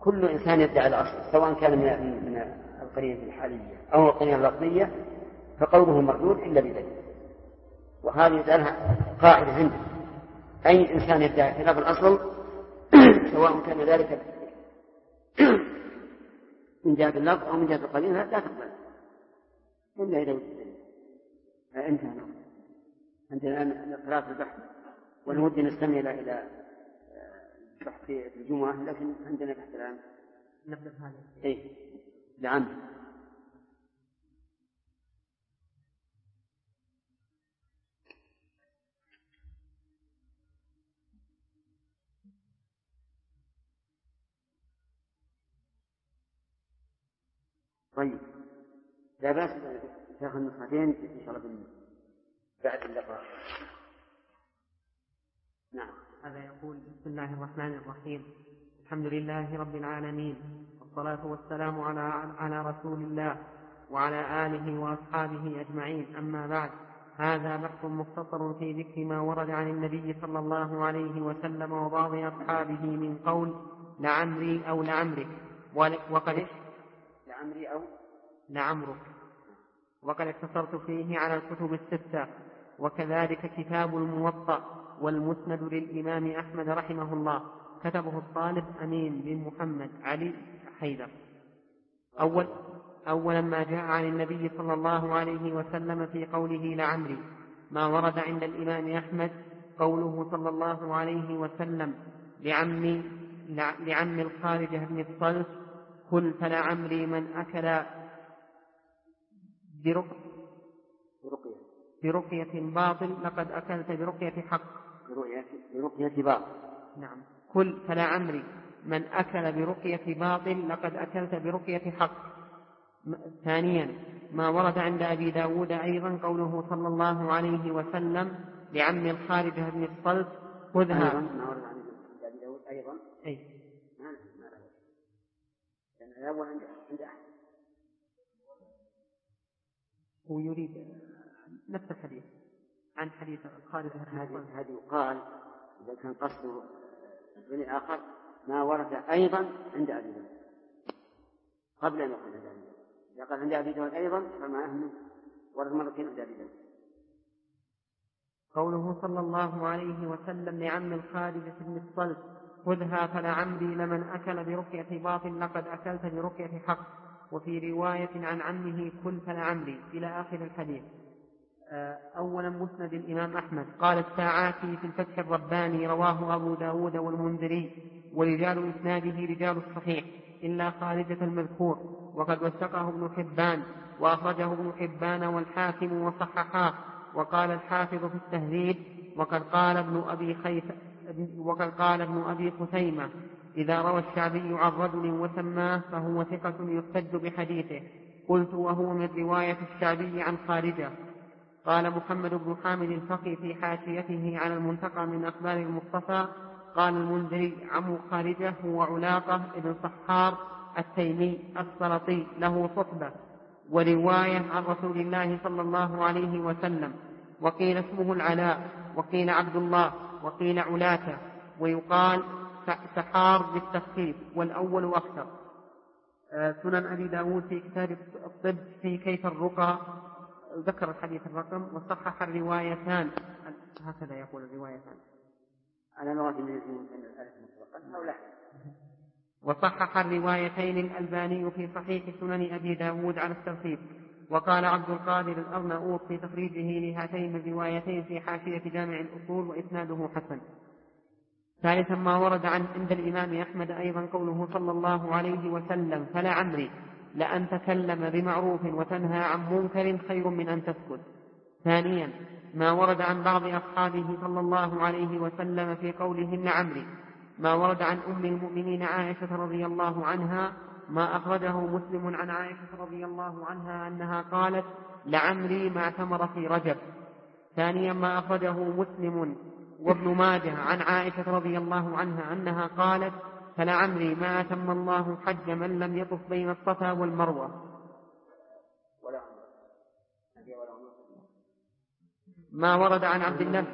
كل إنسان يدعي الأصل سواء كان من القرينة الحالية أو القرينة اللفظية فقوله مردود إلا بدليل. وهذه يجعلها قاعدة عنده، أي إنسان يدعي خلاف الأصل سواء كان ذلك من جهة اللفظ أو من جهة القرينة لا تقبل إلا إذا وجد. انتهى عندنا الآن قراءة في البحث ونود نستمع إلى بحث في الجمعة، لكن عندنا بحث الآن نبدأ بهذا. إيه نعم. طيب لا بأس تأخذ نسختين إن شاء الله بعد اللقاء. نعم. هذا يقول: بسم الله الرحمن الرحيم، الحمد لله رب العالمين، والصلاة والسلام على رسول الله وعلى آله وأصحابه أجمعين، أما بعد. هذا بحث مختصر في ذكر ما ورد عن النبي صلى الله عليه وسلم وبعض أصحابه من قول لعمري أو لعمرك، وقد لعمري أو لعمرك، وقد اقتصرت فيه على الكتب الستة، وكذلك كتاب الموطأ والمسند للإمام أحمد رحمه الله، كتبه الطالب أمين بن محمد علي حيدر. أولا ما جاء عن النبي صلى الله عليه وسلم في قوله لعمري، ما ورد عند الإمام أحمد قوله صلى الله عليه وسلم لعم الخارجة بن الصلت: كل فلعمري من أكل برقية باطل لقد أكلت برقية حق. برقية باطل. نعم. كل فلعمري من أكل برقية باطل لقد أكلت برقية حق. ثانيا ما ورد عند أبي داود أيضا قوله صلى الله عليه وسلم لعم الخارجة بن الصلت: خذها. ما ورد عند أبي داود أيضا. أي. ما له. لأن الأول عند أحد. هو يريد نفس الحديث عن حديث الخارجة. هذه يقال إذا كان قصده بني آخر ما ورد أيضا عند أبي داود قبل أن يقول عند أبي داود. إذا قال عند أبي داود أيضا فمعناه ورد مرتين عند أبي داود. قوله صلى الله عليه وسلم لعم الخارجة بن الصلت: خذها فلعمري لمن أكل برقية باطل لقد أكلت برقية حق. وفي رواية عن عمه: كل فلعمري، إلى آخر الحديث. أولا مسند الإمام أحمد. قال الساعاتي في الفتح الرباني: رواه أبو داود والمنذري، ورجال إسناده رجال الصحيح إلا خارجة المذكور، وقد وثقه ابن حبان، وأخرجه ابن حبان والحاكم وصححاه. وقال الحافظ في التهذيب: وقد قال ابن أبي خثيمة: إذا روى الشعبي عن رجل وسماه فهو ثقة يحتج بحديثه. قلت: وهو من رواية الشعبي عن خارجة. قال محمد بن حامد الفقي في حاشيته على المنتقى من أخبار المصطفى: قال المنذري: عم خارجة هو علاقة ابن صحار التيمي السلطي، له صحبة ورواية عن رسول الله صلى الله عليه وسلم. وقيل اسمه العلاء، وقيل عبد الله، وقيل علاته، ويقال سحار بالتخفيف، والأول أكثر. سنن أبي داود في كتاب الطب في كيف الرقى ذكر الحديث الرقم، وصحح الروايتان. هكذا يقول الروايتان على مراد من الألف مطلقا أو لا. وصحح الروايتين الألباني في صحيح سنن أبي داود على الترتيب. وقال عبد القادر الأرناؤوط في تخريجه لهاتين الروايتين في حاشية جامع الأصول: وإسناده حسن. ثالثا ما ورد عند الإمام أحمد أيضا قوله صلى الله عليه وسلم: فلعمري لأن تكلم بمعروف وتنهى عن منكر خير من أن تسكت. ثانيا ما ورد عن بعض أصحابه صلى الله عليه وسلم في قولهم لعمري، ما ورد عن أم المؤمنين عائشة رضي الله عنها، ما أخرجه مسلم عن عائشة رضي الله عنها أنها قالت: لعمري ما اعتمر في رجب. ثانيا ما أخرجه مسلم وابن ماجه عن عائشة رضي الله عنها أنها قالت: فلعمري ما أتم الله حج من لم يطف بين الصفا والمروة. ما ورد عن عبد الله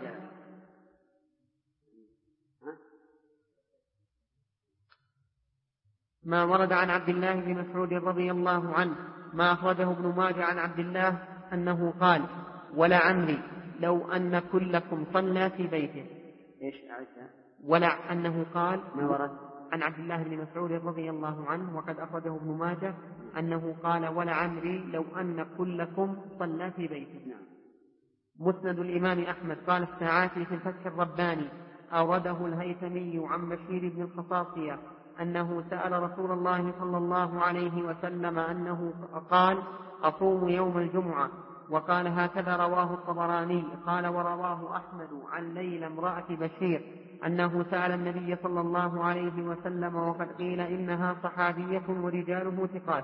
ما ورد عن عبد الله بن مسعود رضي الله عنه ما أخرجه ابن ماجه عن عبد الله أنه قال: ولعمري لو أن كلكم صلى في بيته. إيش أعدها؟ ولا أنه قال ما ورد عن عبد الله بن مسعود رضي الله عنه وقد أخرجه ابن ماجه أنه قال: ولعمري لو أن كلكم صلى في بيته. نعم. مسند الإمام أحمد قال الساعاتي في الفتح الرباني أورده الهيثمي عن بشير بن الخصاصية أنه سأل رسول الله صلى الله عليه وسلم أنه قال: أصوم يوم الجمعة، وقال هكذا رواه الطبراني. قال: ورواه أحمد عن ليلى امرأة بشير أنه سأل النبي صلى الله عليه وسلم وقد قيل إنها صحابية ورجاله ثقات.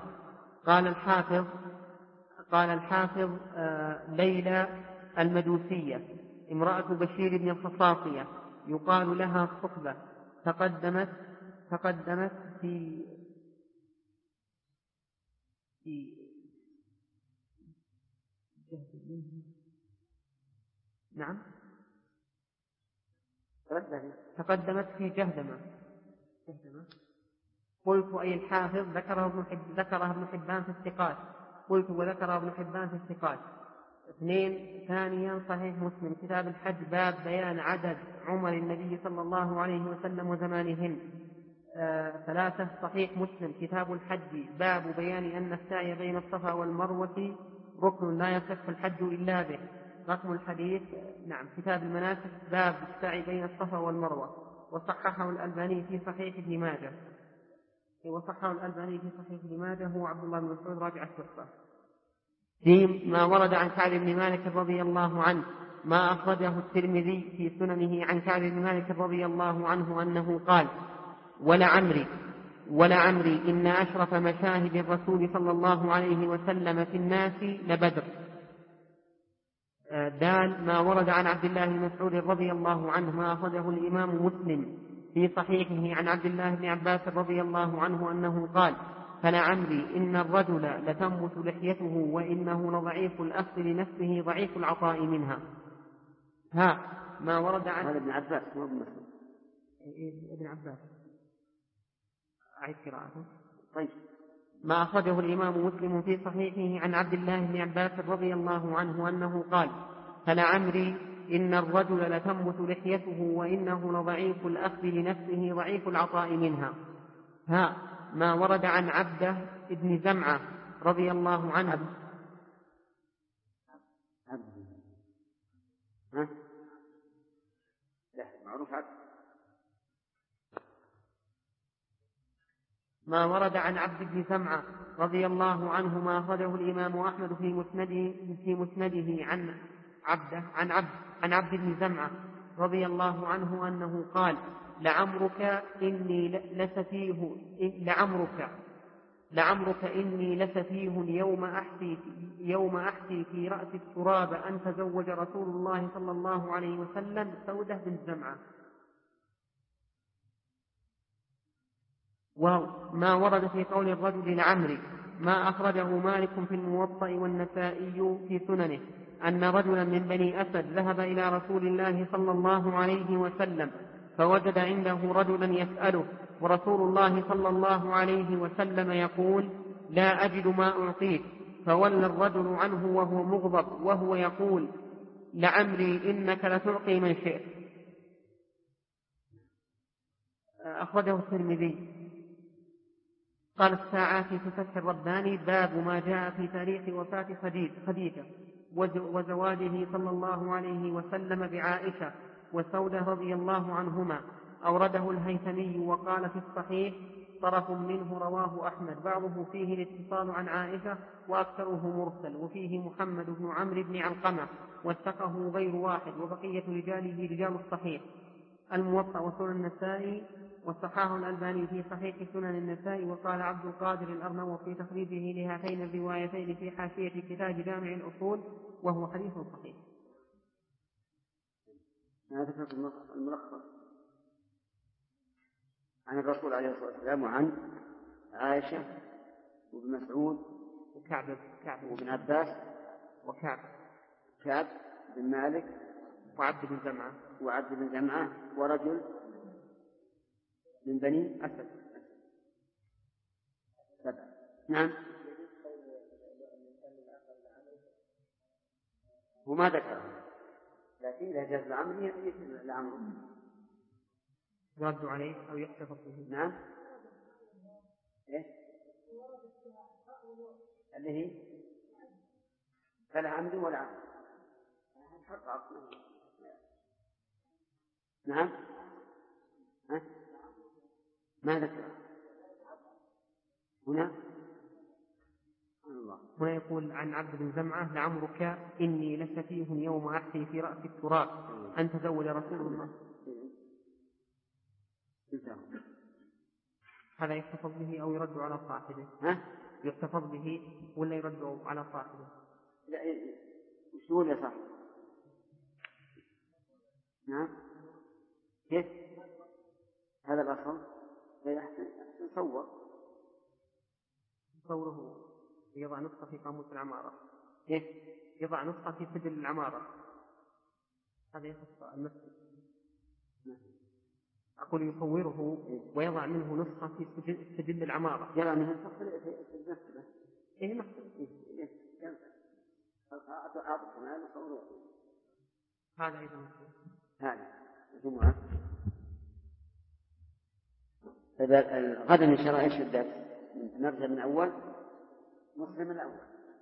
قال الحافظ ليلى المدوسية امرأة بشير بن الخصاصية يقال لها صحبة، تقدمت في نعم تقدمت في جهدمة. قلت أي الحافظ ذكرها ابن حبان في الثقات. قلت وذكر ابن حبان في الثقات. 2. ثانيا صحيح مسلم كتاب الحج باب بيان عدد عمر النبي صلى الله عليه وسلم وزمانهن. 3. صحيح مسلم كتاب الحج باب بيان أن السعي بين الصفا والمروة ركن لا يصح الحج إلا به. رقم الحديث كتاب المناسك باب السعي بين الصفا والمروة. وصححه الألباني في صحيح ابن ماجه هو عبد الله بن مسعود راجع التحفة. ما ورد عن كعب بن مالك رضي الله عنه ما أخرجه الترمذي في سننه عن كعب بن مالك رضي الله عنه أنه قال: ولعمري إن أشرف مشاهد الرسول صلى الله عليه وسلم في الناس لبدر. ما ورد عن عبد الله بن مسعود رضي الله عنه ما أخرجه الإمام مسلم في صحيحه عن عبد الله بن عباس رضي الله عنه أنه قال: فلعمري إن الرجل لتنبت لحيته وإنه لضعيف الأخذ لنفسه ضعيف العطاء منها. ما ورد عن هذا ابن عباس مو ابن مسعود. ابن عباس. أعيد قراءته. طيب. ما أخرجه الإمام مسلم في صحيحه عن عبد الله بن عباس رضي الله عنه أنه قال: فلعمري إن الرجل لتنبت لحيته وإنه لضعيف الأخذ لنفسه ضعيف العطاء منها. ما ورد عن عبده ابن زمعة رضي الله عنه. ما ورد عن عبد بن زمعة رضي الله عنه ما أخرجه الإمام أحمد في مسنده عن عبد بن زمعة رضي الله عنه أنه قال: لعمرك إني لسفيه يوم أحثي في رأس التراب أن تزوج رسول الله صلى الله عليه وسلم سودة بن زمعة. وما ورد في قول الرجل لعمري ما أخرجه مالك في الموطأ والنسائي في سننه أن رجلا من بني أسد ذهب إلى رسول الله صلى الله عليه وسلم فوجد عنده رجلا يسأله ورسول الله صلى الله عليه وسلم يقول: لا أجد ما أعطيك. فولى الرجل عنه وهو مغضب وهو يقول: لعمري إنك لتعطي من شئت. أخرجه الترمذي. قال الساعاتي في فتح الرباني باب ما جاء في تاريخ وفاة خديجة وزواجه صلى الله عليه وسلم بعائشة وسودة رضي الله عنهما. أورده الهيثمي وقال في الصحيح طرف منه رواه أحمد بعضه فيه الاتصال عن عائشة وأكثره مرسل وفيه محمد بن عمرو بن علقمة وثقه غير واحد وبقية رجاله رجال الصحيح. الموطأ وسنن النسائي وصححه الألباني في صحيح سنن النسائي. وقال عبد القادر الأرنوطي في تخريجه لهاتين الروايتين في حاشية كتاب جامع الأصول وهو حديث صحيح. هذا الملخص عن الرسول عليه الصلاة والسلام وعن عائشة وابن مسعود وكعب وابن عباس كعب بن مالك وعبد بن زمعة ورجل من بني أسد. 7. نعم. وما ذكره، لكن إذا جاز الأمر يجوز الأمر. يرد عليه أو يحتفظ به. نعم. إيش؟ اللي هي فلا عمد ولا عمد. نعم. ما ذكر هنا. هنا يقول عن عبد بن زمعة: لعمرك إني لسفيه يوم أحسي في رأس التراب أن تزوج رسول الله. هذا يحتفظ به أو يرد على صاحبه؟ يحتفظ به ولا يرد على صاحبه؟ لا، وشو يا صاحب؟ نعم. كيف هذا الأصل؟ أحسن صوره يضع نسخة في قاموس العمارة. كيف؟ يضع نسخة في سجل العمارة. هذا يخص المسجد. أقول يصوره ويضع منه نسخة في سجل العمارة. يضع منه نسخة في المسجد. إيه مكتوب. هذا أيضا هذا الجمعة. غدا إن شاء الله إيش الدرس؟ نرجع من أول مسلم الأول.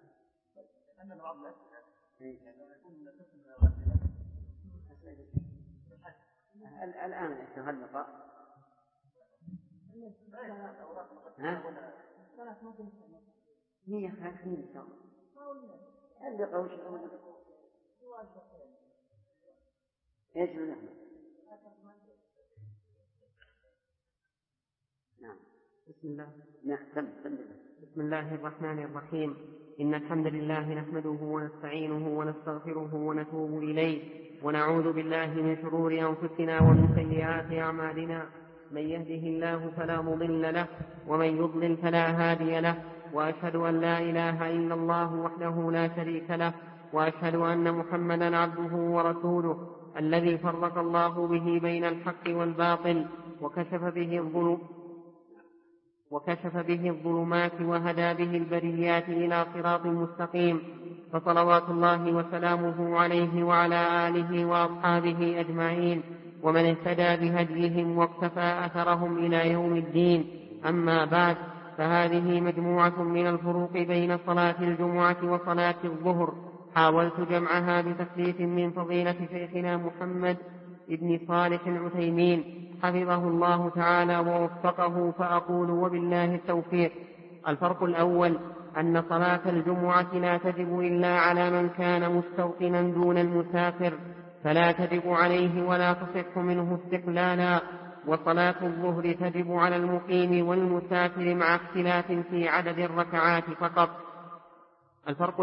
الآن هل لقاء؟ هي خايفين إن شاء الله. اللقاء وش ايش نحن؟ نعم. بسم الله الرحمن الرحيم. إن الحمد لله نحمده ونستعينه ونستغفره ونتوب إليه ونعوذ بالله من شرور أنفسنا ومن سيئات أعمالنا. من يهده الله فلا مضل له ومن يضلل فلا هادي له، وأشهد أن لا إله إلا الله وحده لا شريك له، وأشهد أن محمدا عبده ورسوله الذي فرق الله به بين الحق والباطل وكشف به الظلمات وهدى به البريات إلى صراط مستقيم، فصلوات الله وسلامه عليه وعلى آله وأصحابه أجمعين ومن اهتدى بهديهم واقتفى أثرهم إلى يوم الدين. أما بعد، فهذه مجموعة من الفروق بين صلاة الجمعة وصلاة الظهر، حاولت جمعها بتثليث من فضيلة شيخنا محمد ابن صالح العثيمين حفظه الله تعالى ووفقه، فأقول وبالله التوفيق. الفرق الأول أن صلاة الجمعة لا تجب إلا على من كان مستوطنا دون المسافر، فلا تجب عليه ولا تصح منه استقلالا، وصلاة الظهر تجب على المقيم والمسافر مع اختلاف في عدد الركعات فقط. الفرق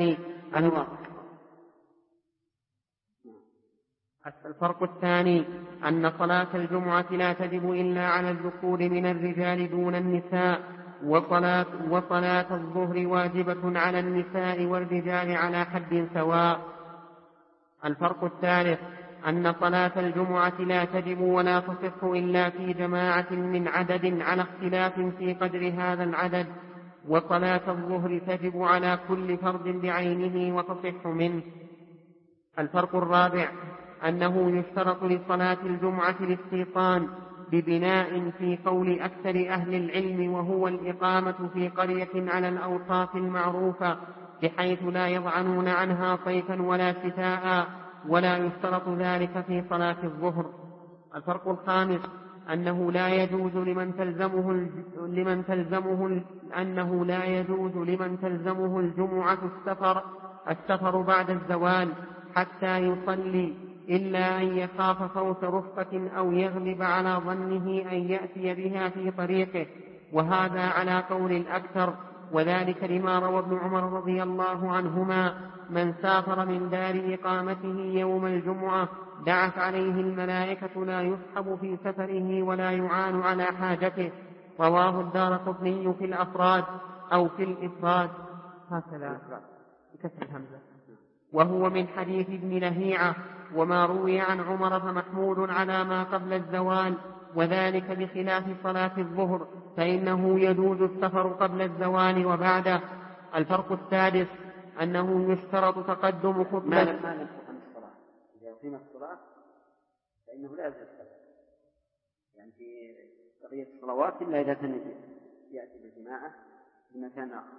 الثاني أن صلاة الجمعة لا تجب إلا على الذكور من الرجال دون النساء، وصلاة الظهر واجبة على النساء والرجال على حد سواء. الفرق الثالث أن صلاة الجمعة لا تجب ولا تصح إلا في جماعة من عدد على اختلاف في قدر هذا العدد، وصلاة الظهر تجب على كل فرد بعينه وتصح منه. الفرق الرابع أنه يشترط لصلاة الجمعة الاستيطان ببناء في قول أكثر أهل العلم، وهو الإقامة في قرية على الأوصاف المعروفة بحيث لا يضعنون عنها صيفا ولا شتاء، ولا يشترط ذلك في صلاة الظهر. الفرق الخامس أنه لا يجوز لمن تلزمه الجمعة السفر بعد الزوال حتى يصلي، إلا أن يخاف فوت رفقة أو يغلب على ظنه أن يأتي بها في طريقه، وهذا على قول الأكثر، وذلك لما روى ابن عمر رضي الله عنهما: من سافر من دار إقامته يوم الجمعة دعت عليه الملائكة لا يصحب في سفره ولا يعان على حاجته. رواه الدارقطني في الأفراد أو في الإفراد هكذا بكسر الهمزة، وهو من حديث ابن لهيعة. وما روي عن عمر فمحمول على ما قبل الزوال، وذلك بخلاف صلاة الظهر فإنه يجوز السفر قبل الزوال وبعده. الفرق السادس أنه يشترط تقدم خطبة. ما لم تقم الصلاة، إذا أقيمت الصلاة فإنه لا يجوز السفر، يعني في بقية الصلوات إلا إذا كان يأتي بالجماعة في مكان آخر.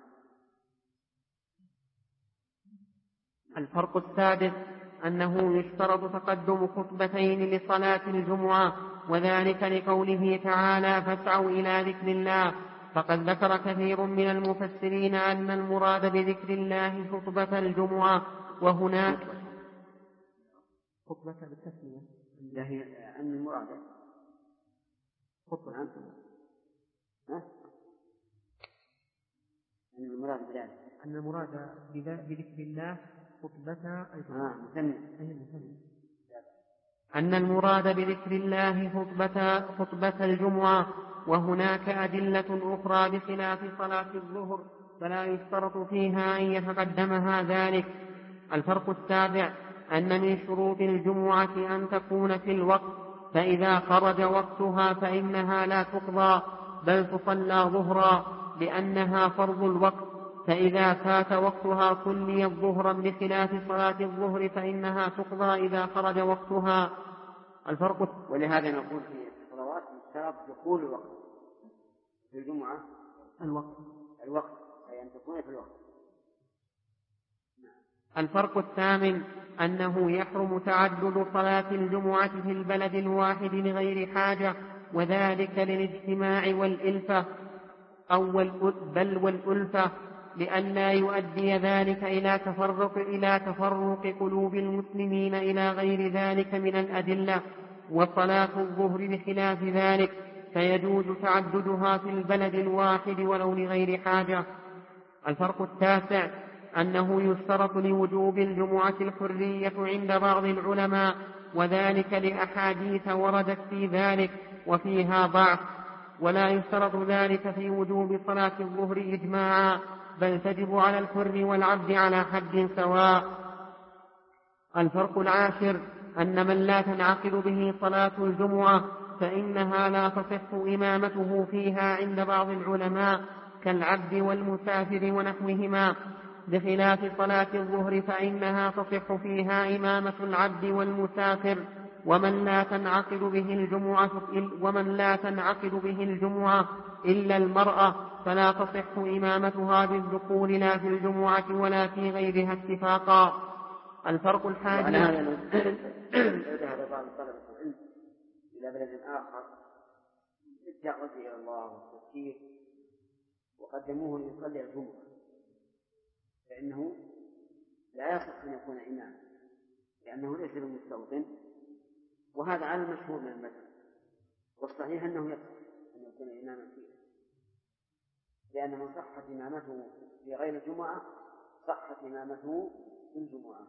الفرق السادس أنه يشترط تقدم خطبتين لصلاة الجمعة، وذلك لقوله تعالى فاسعوا إلى ذكر الله. فقد ذكر كثير من المفسرين أن المراد بذكر الله خطبة الجمعة، وهناك خطبة بالتسمية أن المراد خطبة أن المراد بذكر الله خطبة الجمعة. أن المراد بذكر الله خطبة الجمعة، وهناك أدلة أخرى بخلاف صلاة الظهر فلا يشترط فيها أن يتقدمها ذلك. الفرق السابع أن من شروط الجمعة أن تكون في الوقت، فإذا خرج وقتها فإنها لا تقضى بل تصلى ظهرا لأنها فرض الوقت، فإذا فات وقتها صلي ظهرا بخلاف صلاة الظهر فإنها تقضى إذا خرج وقتها. ولهذا نقول في الصلوات يشترط دخول الوقت، في الجمعة الوقت أي أن تكون في الوقت. الفرق الثامن أنه يحرم تعدد صلاة الجمعة في البلد الواحد لغير حاجة، وذلك للاجتماع والإلفة بل والألفة، لئلا يؤدي ذلك إلى تفرق قلوب المسلمين إلى غير ذلك من الأدلة. وصلاة الظهر بخلاف ذلك فيجوز تعددها في البلد الواحد ولو لغير حاجة. الفرق التاسع أنه يشترط لوجوب الجمعة الحرية عند بعض العلماء، وذلك لأحاديث وردت في ذلك وفيها ضعف، ولا يشترط ذلك في وجوب صلاة الظهر إجماعا، بل تجب على الحر والعبد على حد سواء. الفرق العاشر أن من لا تنعقد به صلاة الجمعة فإنها لا تصح إمامته فيها عند بعض العلماء كالعبد والمسافر ونحوهما، بخلاف صلاة الظهر فإنها تصح فيها إمامة العبد والمسافر. ومن لا تنعقد به الجمعة إلا المرأة فلا تصح إمامتها بالذكور لا في الجمعة ولا في غيرها اتفاقا. الفرق الحادي ذهب بعض طلبة العلم إلى بلد آخر للدعوة إلى الله والتذكير وقدموه ليصلي الجمعة، فإنه لا يصح أن يكون إماما لأنه ليس بمستوطن، وهذا على المشهور من المذهب، والصحيح أنه يصح أن يكون إماما فيه، لأن من صحت إمامته في غير الجمعة صحت إمامته في الجمعة.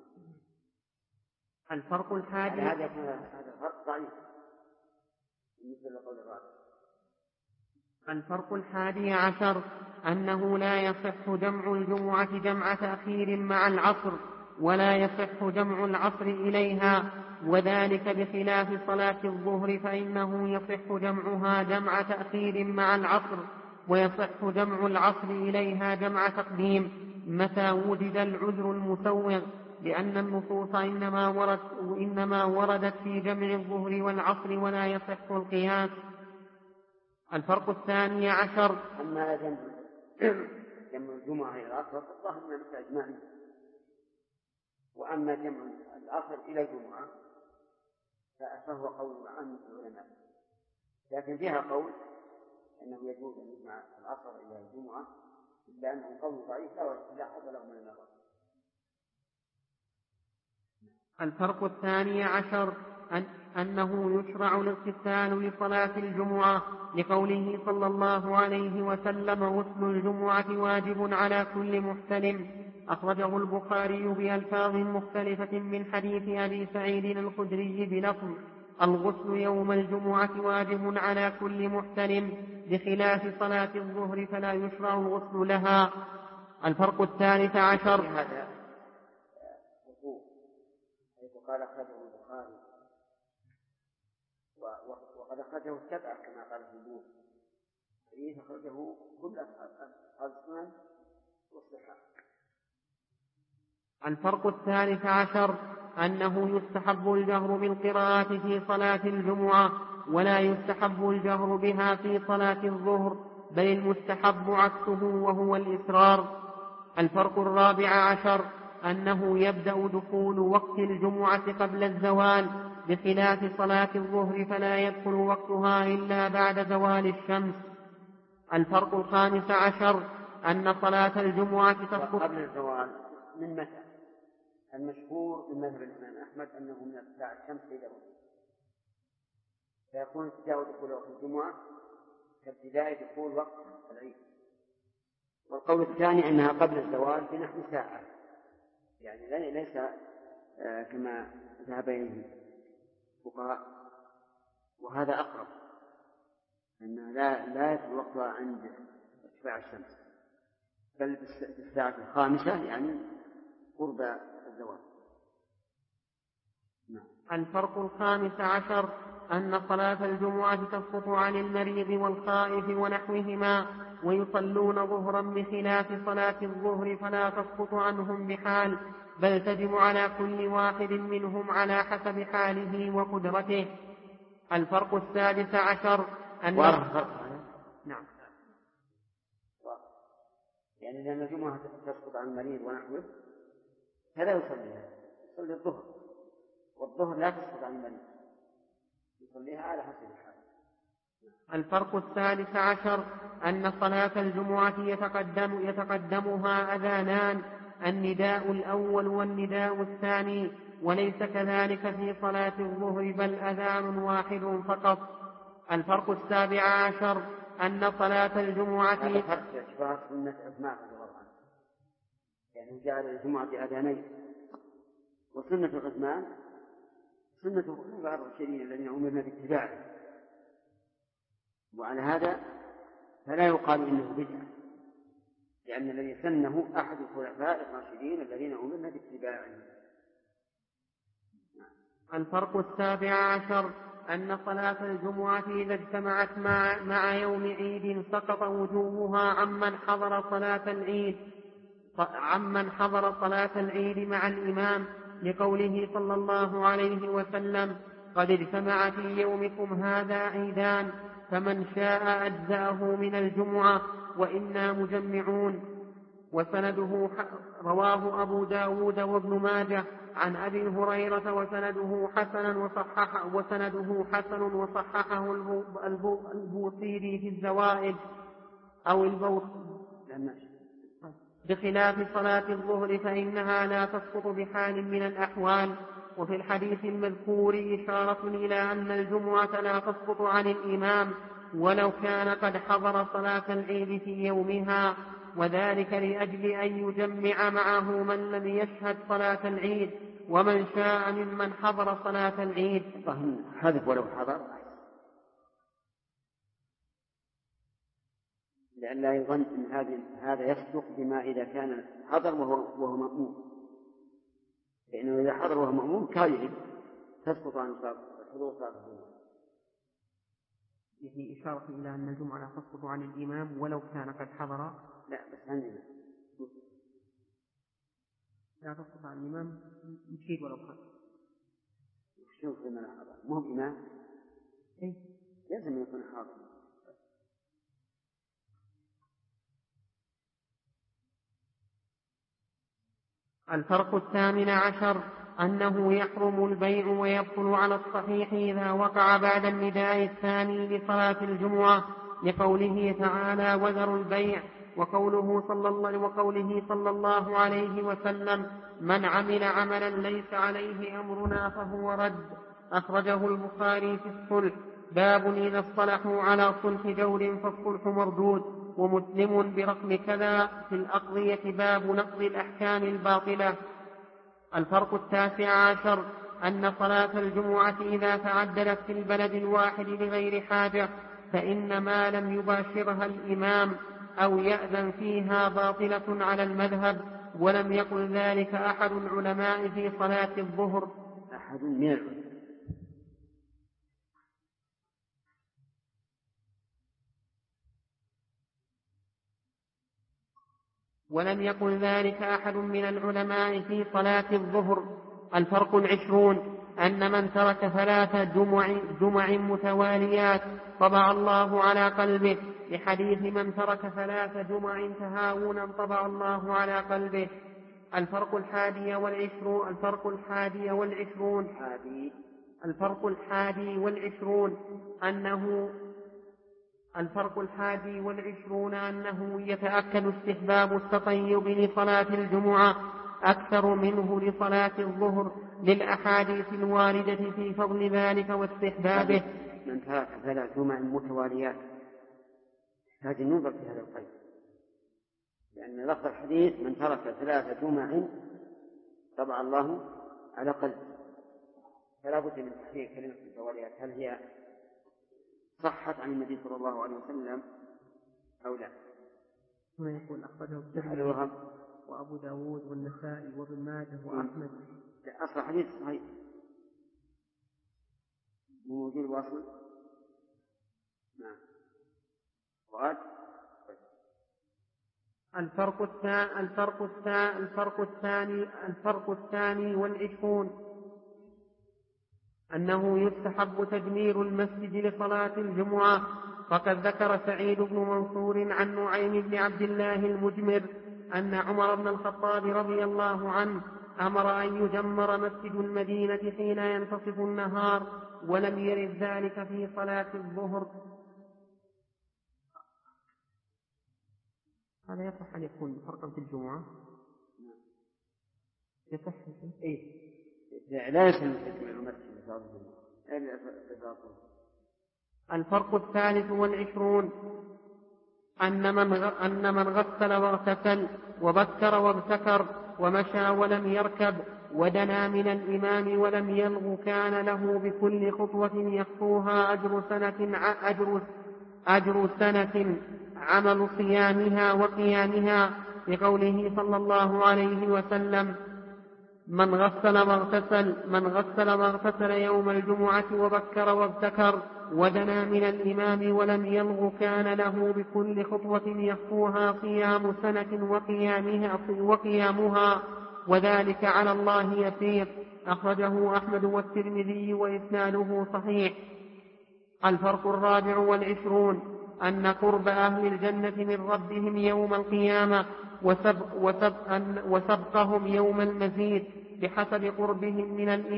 الفرق الحادي هذا يكون هذا فرق ضعيف بالنسبة لقول الراجح. الفرق الحادي عشر أنه لا يصح جمع الجمعة جمع تأخير مع العصر، ولا يصح جمع العصر إليها، وذلك بخلاف صلاة الظهر فإنه يصح جمعها جمع تأخير مع العصر، ويصح جمع العصر إليها جمع تقديم متى وجد العذر المسوغ، لأن النصوص إنما وردت في جمع الظهر والعصر ولا يصح القياس. الفرق الثاني عشر أما جمع الجمعة إلى العصر فالظاهر أنه مثل إجماعي، وأما جمع العصر إلى الجمعة فهو قول عام العلماء، لكن فيها قول أنه يجوز أن يجمع العصر إلى الجمعة، إلا أنه قول ضعيف لا حظ له من النظر. الفرق الثاني عشر أنه يشرع الاغتسال لصلاة الجمعة، لقوله صلى الله عليه وسلم غسل الجمعة واجب على كل محتلم، أخرجه البخاري بألفاظ مختلفة من حديث أبي سعيد الخدري بلفظ الغسل يوم الجمعة واجب على كل محتلم، بخلاف صلاة الظهر فلا يشرع الغسل لها. الفرق الثالث عشر هذا قال أخرجه البخاري وقد أخرجه السبعة كما قال الجمهور، حديث أخرجه كل أصحاب السنن والصحاح. الفرق 13 أنه يستحب الجهر بالقراءة في صلاة الجمعة ولا يستحب الجهر بها في صلاة الظهر، بل المستحب عكسه وهو الإسرار. الفرق 14 أنه يبدأ دخول وقت الجمعة قبل الزوال بخلاف صلاة الظهر فلا يدخل وقتها إلا بعد زوال الشمس. الفرق 15 أن صلاة الجمعة تسقط قبل الزوال من متى؟ المشهور من مذهب الإمام أحمد أنه من ارتفاع الشمس إلى الغروب، فيكون ابتداء دخول وقت الجمعة كابتداء دخول وقت العيد. والقول الثاني أنها قبل الزوال بنحو ساعة، يعني ليس كما ذهب إليه الفقهاء، وهذا أقرب، أنها لا يدخل وقتها عند ارتفاع الشمس، بل في الساعة 5 يعني قرب الزوال. الفرق 15 أن صلاة الجمعة تسقط عن المريض والخائف ونحوهما ويصلون ظهرا بخلاف صلاة الظهر فلا تسقط عنهم بحال، بل تجب على كل واحد منهم على حسب حاله وقدرته. الفرق 16 أن نعم، يعني لأن الجمعة تسقط عن المريض ونحوه فلا يصليها، يصلي الظهر، والظهر لا تسقط عن المريض، يصليها على حسب الحال. الفرق 16 أن صلاة الجمعة يتقدمها أذانان، النداء الأول والنداء الثاني، وليس كذلك في صلاة الظهر بل أذان واحد فقط. الفرق 17 أن صلاة الجمعة هذا فرق إشباه سنة عثمان رضي الله عنه، يعني جعل الجمعة أذانين، وسنة عثمان سنة الخلفاء الراشدين الذين أمرنا باتباعه، وعلى هذا فلا يقال إنه بدعة، لأن الذي سنه أحد الخلفاء الراشدين الذين أمرنا باتباعه. الفرق 17 أن صلاة الجمعة إذا اجتمعت مع يوم عيد سقط وجوبها عمن حضر صلاة العيد مع الإمام، لقوله صلى الله عليه وسلم: قد اجتمع في يومكم هذا عيدان، فمن شاء أجزأه من الجمعة وإنا مجمعون. وسنده رواه أبو داود وابن ماجه عن أبي هريرة وسنده حسن وصححه البوصيري في الزوائد أو بخلاف صلاة الظهر فإنها لا تسقط بحال من الأحوال. وفي الحديث المذكور إشارة إلى أن الجمعة لا تسقط عن الإمام ولو كان قد حضر صلاة العيد في يومها، وذلك لأجل أن يجمع معه من لم يشهد صلاة العيد ومن شاء ممن حضر صلاة العيد. حذف ولو حضر، لئلا يظن أن هذا يصدق بما إذا كان حضر وهو مأموم، لأنه إذا حضر وهو مأموم كاذب تسقط عن حضور صلاة الجمعة. يعني إشارة إلى أن الجمعة لا تسقط عن الإمام ولو كان قد حضر. لا، بس عندنا لا تسقط عن الإمام يشيد ولو كان. شوف لما حضر مو إمام، لازم يكون حاضر. الفرق 18 أنه يحرم البيع ويبطل على الصحيح إذا وقع بعد النداء الثاني لصلاة الجمعة، لقوله تعالى: وذروا البيع، وقوله صلى الله عليه وسلم: من عمل عملا ليس عليه أمرنا فهو رد. أخرجه البخاري في الصلح، باب إذا اصطلحوا على صلح جور فالصلح مردود. ومسلم برقم كذا في الأقضية باب نقض الأحكام الباطلة. الفرق 19 أن صلاة الجمعة إذا تعددت في البلد الواحد لغير حاجة فإن ما لم يباشرها الإمام أو يأذن فيها باطلة على المذهب، ولم يقل ذلك أحد العلماء في صلاة الظهر. أحد من العلماء ولم يقل ذلك أحد من العلماء في صلاة الظهر. الفرق 20 أن من ترك 3 جمع متواليات طبع الله على قلبه، لحديث من ترك 3 جمع تهاونا طبع الله على قلبه. الفرق 21 أنه يتأكد استحباب التطيب لصلاة الجمعة أكثر منه لصلاة الظهر، للأحاديث الواردة في فضل ذلك واستحبابه. من ترك 3 جمع متواليات هذا النظر في هذا القيد، لأن لفظ الحديث من ترك 3 جمع طبع الله على قلبه، فلا بد من تحقيق كلمة المتواليات، هل هي صحت عن النبي صلى الله عليه وسلم أو لا؟ هنا يقول أخرجه الترمذي وأبو داود والنسائي وابن ماجه وأحمد. أصل حديث صحيح موجود الواصل. نعم. وقال الفرق الثاني 20 أنه يستحب تجمير المسجد لصلاة الجمعة. فقد ذكر سعيد بن منصور عن نعيم بن عبد الله المجمر أن عمر بن الخطاب رضي الله عنه أمر أن يجمر مسجد المدينة حين ينتصف النهار، ولم يرد ذلك في صلاة الظهر. هذا يصح أن يكون فرقا في الجمعة؟ يصح إيه؟ لا يصح أن يجمع المسجد لصلاة الجمعة. الفرق 23 أن من غسل واغتسل وبكر وابتكر ومشى ولم يركب ودنا من الإمام ولم يلغ كان له بكل خطوة يخطوها أجر سنة عمل صيامها وقيامها، لقوله صلى الله عليه وسلم: من غسل واغتسل يوم الجمعة وبكر وابتكر ودنا من الإمام ولم يلغ كان له بكل خطوة يخطوها صيام سنة وقيامها، وذلك على الله يسير. أخرجه أحمد والترمذي وإسناده صحيح. الفرق 24 أن قرب أهل الجنة من ربهم يوم القيامة وسبقهم يوم المزيد بحسب قربهم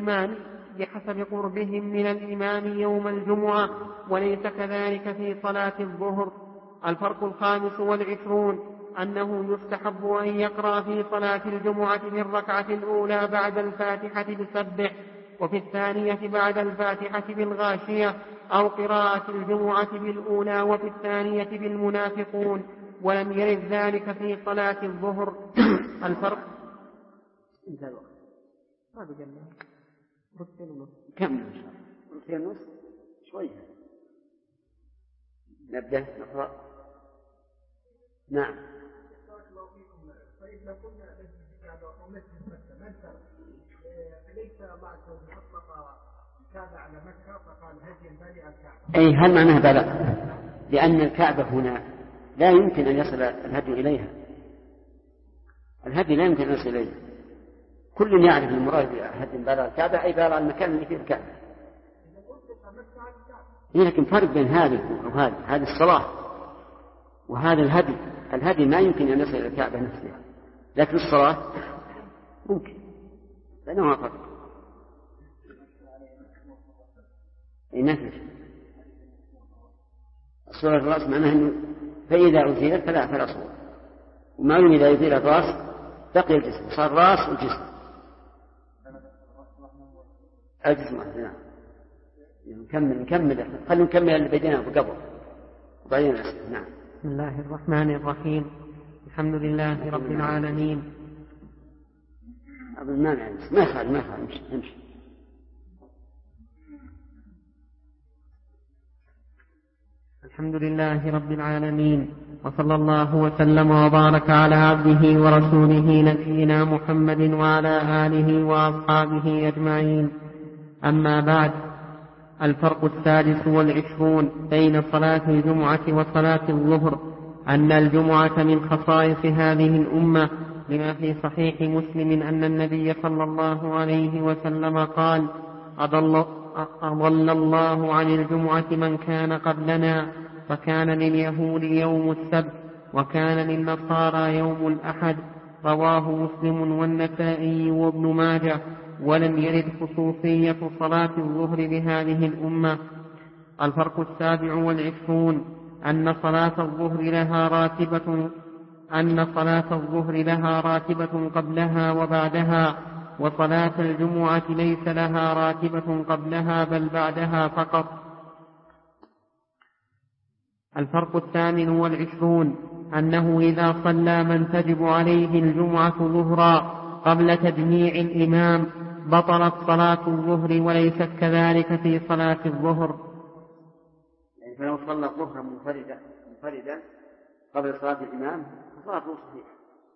من الإمام يوم الجمعة، وليس كذلك في صلاة الظهر. الفرق 25 أنه يستحب أن يقرأ في صلاة الجمعة في الركعة الأولى بعد الفاتحة بسبح، وفي الثانية بعد الفاتحة بالغاشية، أو قراءة الجمعة بالأولى وفي الثانية بالمنافقون، ولم يرد ذلك في صلاة الظهر. الفرق كم ونص شوية نبدأ نقرأ. نعم. طيب لو قلنا ليس بعد محقق كعبة على مكة فقال هدي بالي الكعبة. أي هل معناها بلى؟ لأن الكعبة هنا لا يمكن أن يصل الهدي إليها، الهدي لا يمكن أن يصل إليها. كل يعرف المراد بهدي بالى الكعبة أي بالى المكان اللي فيه الكعبة. لكن فرق بين هذه وهذه، هذه الصلاة وهذا الهدي. الهدي ما يمكن أن يصل إلى الكعبة نفسها، لكن الصلاة ممكن، بينهما فرق. نفس صورة الرأس معناها أنه فإذا أزيلت فلا صورة، ومعلوم إذا أزيل الرأس بقي الجسم، صار رأس وجسم. الجسم نعم. نكمل خلينا نكمل اللي بدينا قبل وبعدين نسأل. نعم. بسم الله الرحمن الرحيم. الحمد لله رب العالمين. ما يخالف نمشي. الحمد لله رب العالمين، وصلى الله وسلم وبارك على عبده ورسوله نبينا محمد وعلى آله وأصحابه أجمعين. أما بعد، الفرق 26 بين صلاة الجمعة وصلاة الظهر. أن الجمعة من خصائص هذه الأمة، لما في صحيح مسلم أن النبي صلى الله عليه وسلم قال: أضل الله عن الجمعة من كان قبلنا، فكان لليهود يوم السبت وكان للنصارى يوم الأحد. رواه مسلم والنسائي وابن ماجه، ولم يرد خصوصية صلاة الظهر بهذه الأمة. الفرق 27 أن صلاة الظهر لها راتبة قبلها وبعدها، وصلاة الجمعة ليس لها راتبة قبلها بل بعدها فقط. الفرق 28 أنه إذا صلى من تجب عليه الجمعة ظهرا قبل تجميع الإمام بطلت صلاة الظهر، وليست كذلك في صلاة الظهر. يعني فلو صلى الظهر منفردا قبل صلاة الإمام فصلاته صحيحة،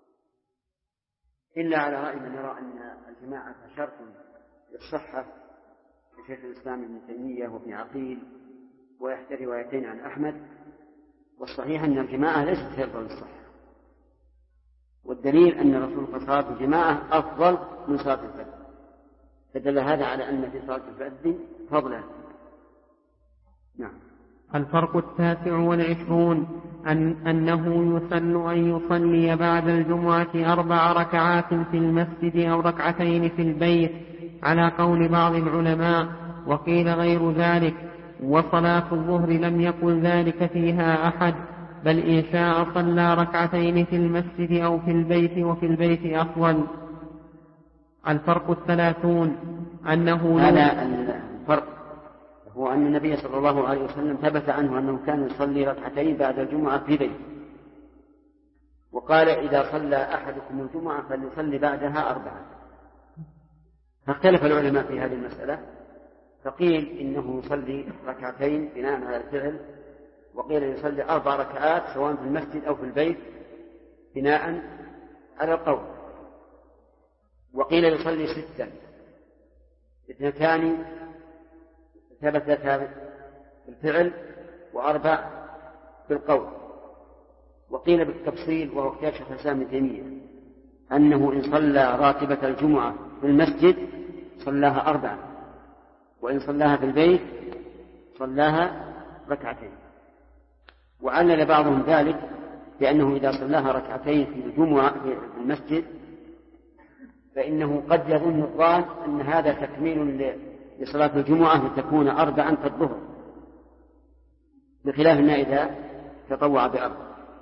إلا على رأي من يرى أن الجماعة شرط للصحة كشيخ الإسلام ابن تيمية وابن عقيل، ويحتى روايتين عن أحمد. والصحيح أن الجماعة ليست شرطا للصحة، والدليل أن الرسول صلاة الجماعة أفضل من صلاة الفجر، فدل هذا على أن في صلاة الفجر فضلا. نعم. الفرق 29 أنه يسن أن يصلي بعد الجمعة 4 ركعات في المسجد أو 2 في البيت على قول بعض العلماء، وقيل غير ذلك. وصلاة الظهر لم يقل ذلك فيها أحد، بل إن شاء صلى 2 في المسجد أو في البيت، وفي البيت أفضل. الفرق 30 أنه هذا الفرق هو أن النبي صلى الله عليه وسلم ثبت عنه أنه كان يصلي 2 بعد الجمعة في بيته، وقال: إذا صلى أحدكم الجمعة فليصلي بعدها 4. فاختلف العلماء في هذه المسألة، فقيل إنه يصلي 2 بناء على الفعل، وقيل يصلي 4 ركعات سواء في المسجد أو في البيت بناء على القول، وقيل يصلي 6، 2 ثبتتا في الفعل و4 بالقول. وقيل بالتفصيل، وهو اختيار شيخ الإسلام ابن تيمية، أنه إن صلى راتبة الجمعة في المسجد صلاها 4، وإن صلاها في البيت صلاها 2. وعلل بعضهم ذلك بأنه إذا صلاها 2 في الجمعة في المسجد فإنه قد يظن الظان أن هذا تكميل لصلاة الجمعة لتكون 4 كالظهر، بخلاف ما إذا تطوع ب4.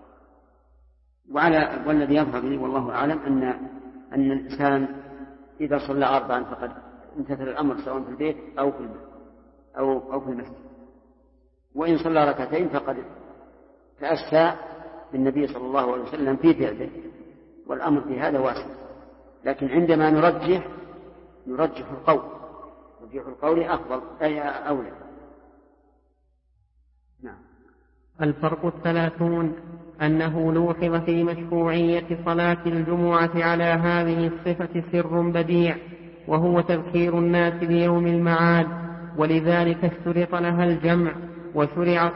والذي يظهر لي والله أعلم أن الإنسان إذا صلى 4 فقد امتثل الأمر سواء في البيت أو في المسجد، وإن صلى 2 فقد تأسى بالنبي صلى الله عليه وسلم في فعله، والأمر في هذا واسع. لكن عندما نرجح القول أفضل أي أولى. نعم. الفرق 30 أنه لوحظ في مشروعية صلاة الجمعة على هذه الصفة سر بديع، وهو تذكير الناس بيوم المعاد، ولذلك اشترط لها الجمع، وشرع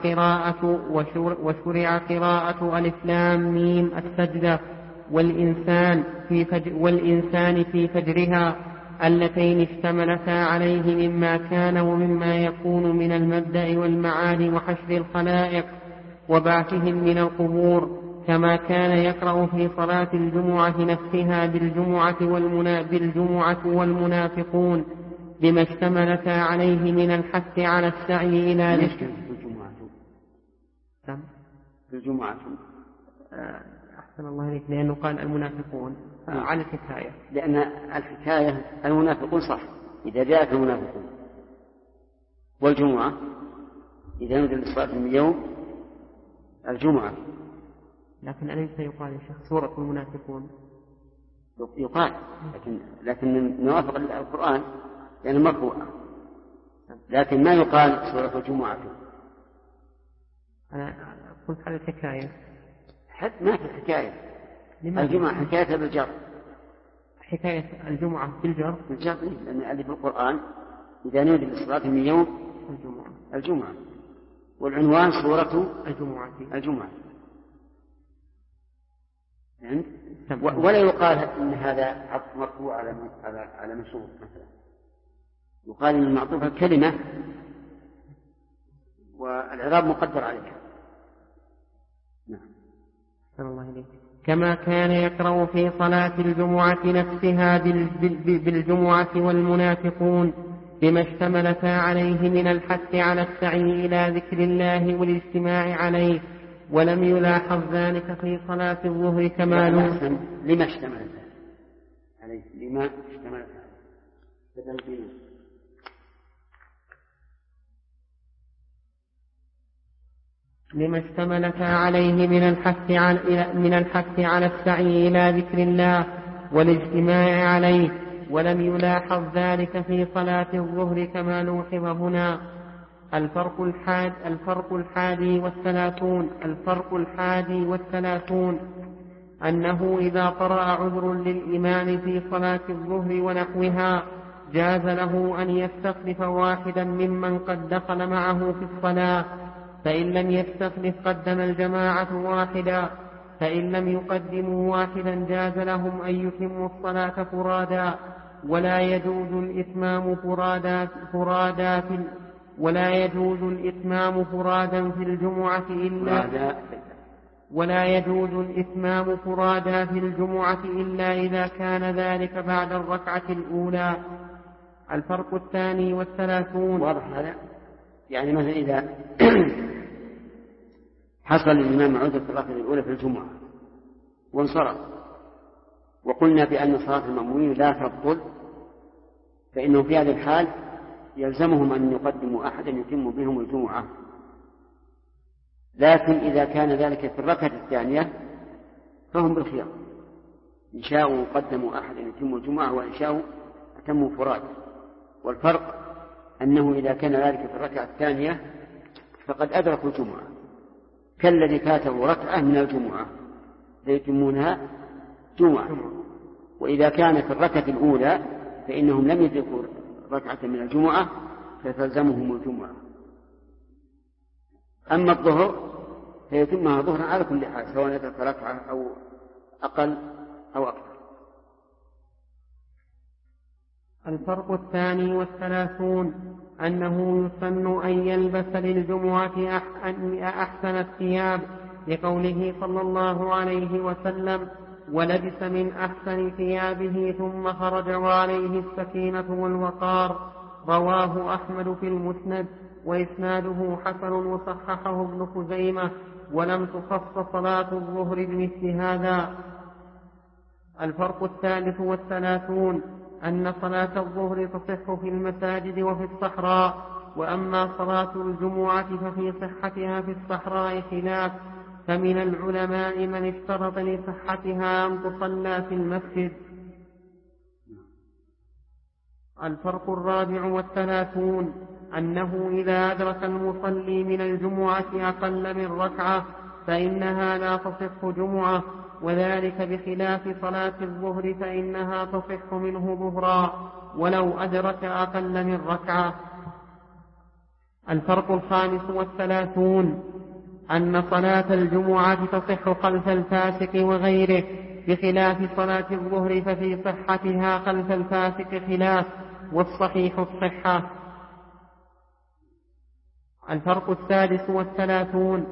قراءة ألف لام ميم السجدة والإنسان في فجرها، اللتين اشتملتا عليه مما كان ومما يكون من المبدأ والمعاد وحشر الخلائق وبعثهم من القبور، كما كان يقرأ في صلاة الجمعة نفسها بالجمعة والمنافقون، بما اشتملتا عليه من الحث على السعي إلى الجمعة. أحسن الله إليك، لأنه قال المنافقون على الحكاية، لأن الحكاية المنافقون صح إذا جاءت المنافقون، والجمعة إذا نزل الصلاة من يوم الجمعة. لكن أليس يقال يا شيخ سورة المنافقون؟ يقال، لكن نوافق القرآن لأنه مرفوع، لكن ما يقال سورة الجمعة. أنا قلت على الحكاية، حتى ما في الحكاية. الجمعة حكاية بالجر، حكاية الجمعة بالجر لأن اللي في القرآن إذا نودي للصلاة من يوم الجمعة، والعنوان سورة الجمعة. ولا يقال إن هذا عطف مرفوع على منصوب مثلا، يقال إن المعطوف كلمة والإعراب مقدر عليها. نعم. كما كان يقرأ في صلاة الجمعة نفسها بالجمعة والمنافقون بما اشتملتا عليه من الحث على السعي إلى ذكر الله والاجتماع عليه، ولم يلاحظ ذلك في صلاة الظهر كما لما اشتملتا عليه لما اشتملتا عليه من الحث على السعي إلى ذكر الله والاجتماع عليه، ولم يلاحظ ذلك في صلاة الظهر كما لوحظ هنا. الفرق الحادي والثلاثون أنه إذا طرأ عذر للإمام في صلاة الظهر ونحوها جاز له أن يستخلف واحدا ممن قد دخل معه في الصلاة، فإن لم يستخلف قدم الجماعة واحدا، فإن لم يقدموا واحدا جاز لهم أن يتموا الصلاة فرادا، ولا يجوز الإتمام فرادا في الجمعة إلا إذا كان ذلك بعد الركعة الأولى. الفرق الثاني والثلاثون. واضح هذا؟ يعني مثلا إذا حصل الإمام عذر في الركعة الأولى في الجمعة وانصرف، وقلنا بأن صلاة المأمومين لا تبطل، فإنه في هذه الحال يلزمهم أن يقدموا أحدا يتم بهم الجمعة. لكن إذا كان ذلك في الركعة الثانية فهم بالخيار، إن شاءوا قدموا أحدا يتم الجمعة وإن شاءوا أتموا فراد. والفرق أنه إذا كان ذلك في الركعة الثانية فقد أدركوا الجمعة، كالذي فاته ركعة من الجمعة فيتمونها جمعة. وإذا كان في الركعة الأولى فإنهم لم يدركوا ركعة من الجمعة فتلزمهم الجمعة. أما الظهر فيتمها ظهرا على كل حال، سواء أدرك ركعة أو أقل أو أكثر. الفرق الثاني والثلاثون أنه يسن أن يلبس للجمعة أحسن الثياب، لقوله صلى الله عليه وسلم: ولبس من أحسن ثيابه ثم خرج وعليه السكينة والوقار. رواه أحمد في المسند وإسناده حسن وصححه ابن خزيمة، ولم تخص صلاة الظهر بمثل هذا. الفرق الثالث والثلاثون أن صلاة الظهر تصح في المساجد وفي الصحراء، وأما صلاة الجمعة ففي صحتها في الصحراء خلاف، فمن العلماء من اشترط لصحتها أن تصلى في المسجد. الفرق الرابع والثلاثون أنه إذا أدرك المصلي من الجمعة أقل من ركعة فإنها لا تصح جمعة، وذلك بخلاف صلاة الظهر فإنها تصح منه ظهرا ولو أدرك أقل من ركعة. الفرق الخامس والثلاثون أن صلاة الجمعة تصح خلف الفاسق وغيره، بخلاف صلاة الظهر ففي صحتها خلف الفاسق خلاف، والصحيح الصحة. الفرق السادس والثلاثون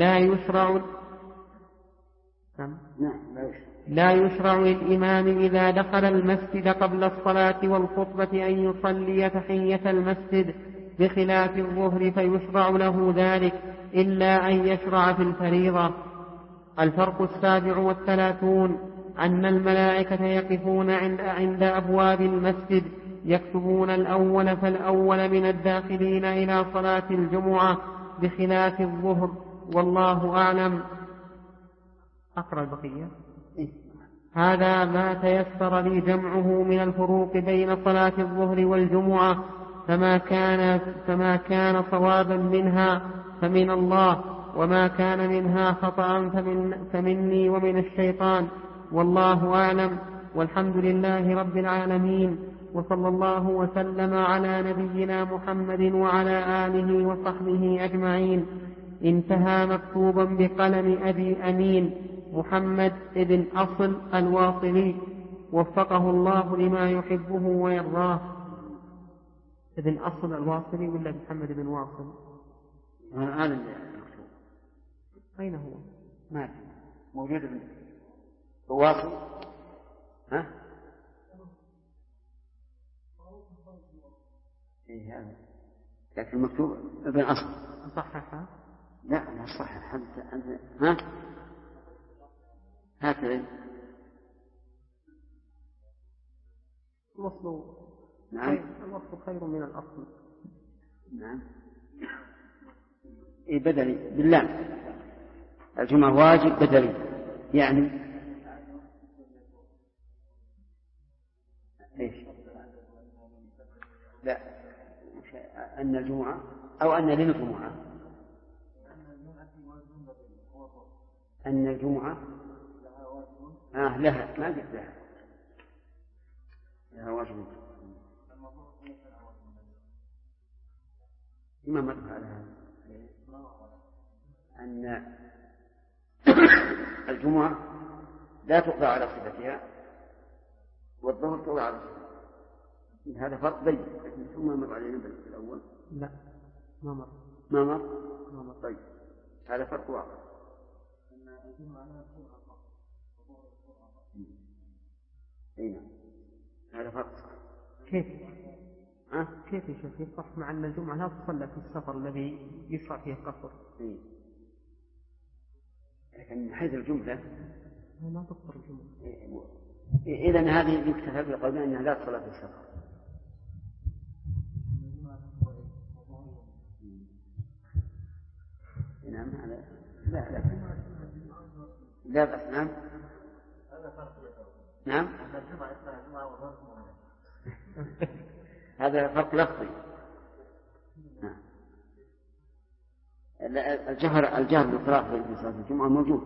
لا يشرع للإمام إذا دخل المسجد قبل الصلاة والخطبة أن يصلي تحية المسجد، بخلاف الظهر فيشرع له ذلك إلا أن يشرع في الفريضة. الفرق السابع والثلاثون أن الملائكة يقفون عند أبواب المسجد يكتبون الأول فالأول من الداخلين إلى صلاة الجمعة، بخلاف الظهر، والله أعلم. أقرأ البقية. هذا ما تيسر لي جمعه من الفروق بين صلاة الظهر والجمعة، فما كان صوابا منها فمن الله، وما كان منها خطأ فمني ومن الشيطان، والله أعلم، والحمد لله رب العالمين، وصلى الله وسلم على نبينا محمد وعلى آله وصحبه أجمعين. انتهى مكتوبا بقلم أبي أمين محمد بن أصل الواصلي وفقه الله لما يحبه ويرضاه. ابن أصل الواصلي ولا محمد بن واصل؟ هذا المكتوب. أين هو؟ ما موجود ابن واصل. ها؟ إيه هذا، لكن المكتوب ابن أصل. صححها؟ لا لا صحح. ها؟ هكذا. الوصل. نعم. الوصل خير من الأصل. نعم. إيه بدلي بالله. الجمعة واجب بدلي، يعني إيش؟ لا، أن الجمعة أو أن للجمعة، أن الجمعة لها، ما قلت لها واجب. ما مدح على هذا أن الجمعة لا تقضى على صفتها والظهر تقضى على صفتها. هذا فرق بين، لكن ثم مر علينا بالأول. لا ما مر. ما مر. طيب هذا فرق واضح. أين هذا فرق؟ كيف كيف يشوف يصح مع أن الجمعة لا تصلى في السفر الذي يشرع فيه القصر؟ لكن من حيث الجملة لا تقصر الجمعة. إذن هذه يكتفى بقولنا أنها لا تصلى في السفر. نعم. لا بأس. نعم. نعم. هذا فرق لفظي. الجهر بالقراءة في صلاة الجمعة موجود.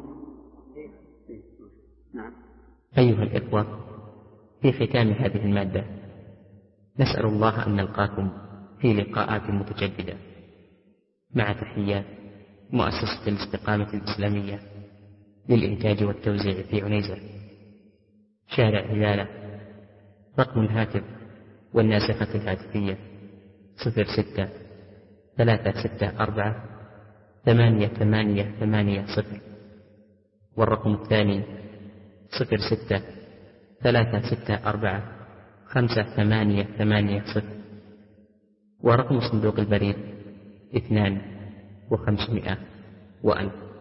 نعم. أيها الإخوة، في ختام هذه المادة نسأل الله أن نلقاكم في لقاءات متجددة، مع تحيات مؤسسة الاستقامة الإسلامية للإنتاج والتوزيع في عنيزة، شارع هلالة. رقم الهاتف والناسخة الهاتفية 06-364-8880، والرقم الثاني 06-364-5880، ورقم صندوق البريد 2500 وألف.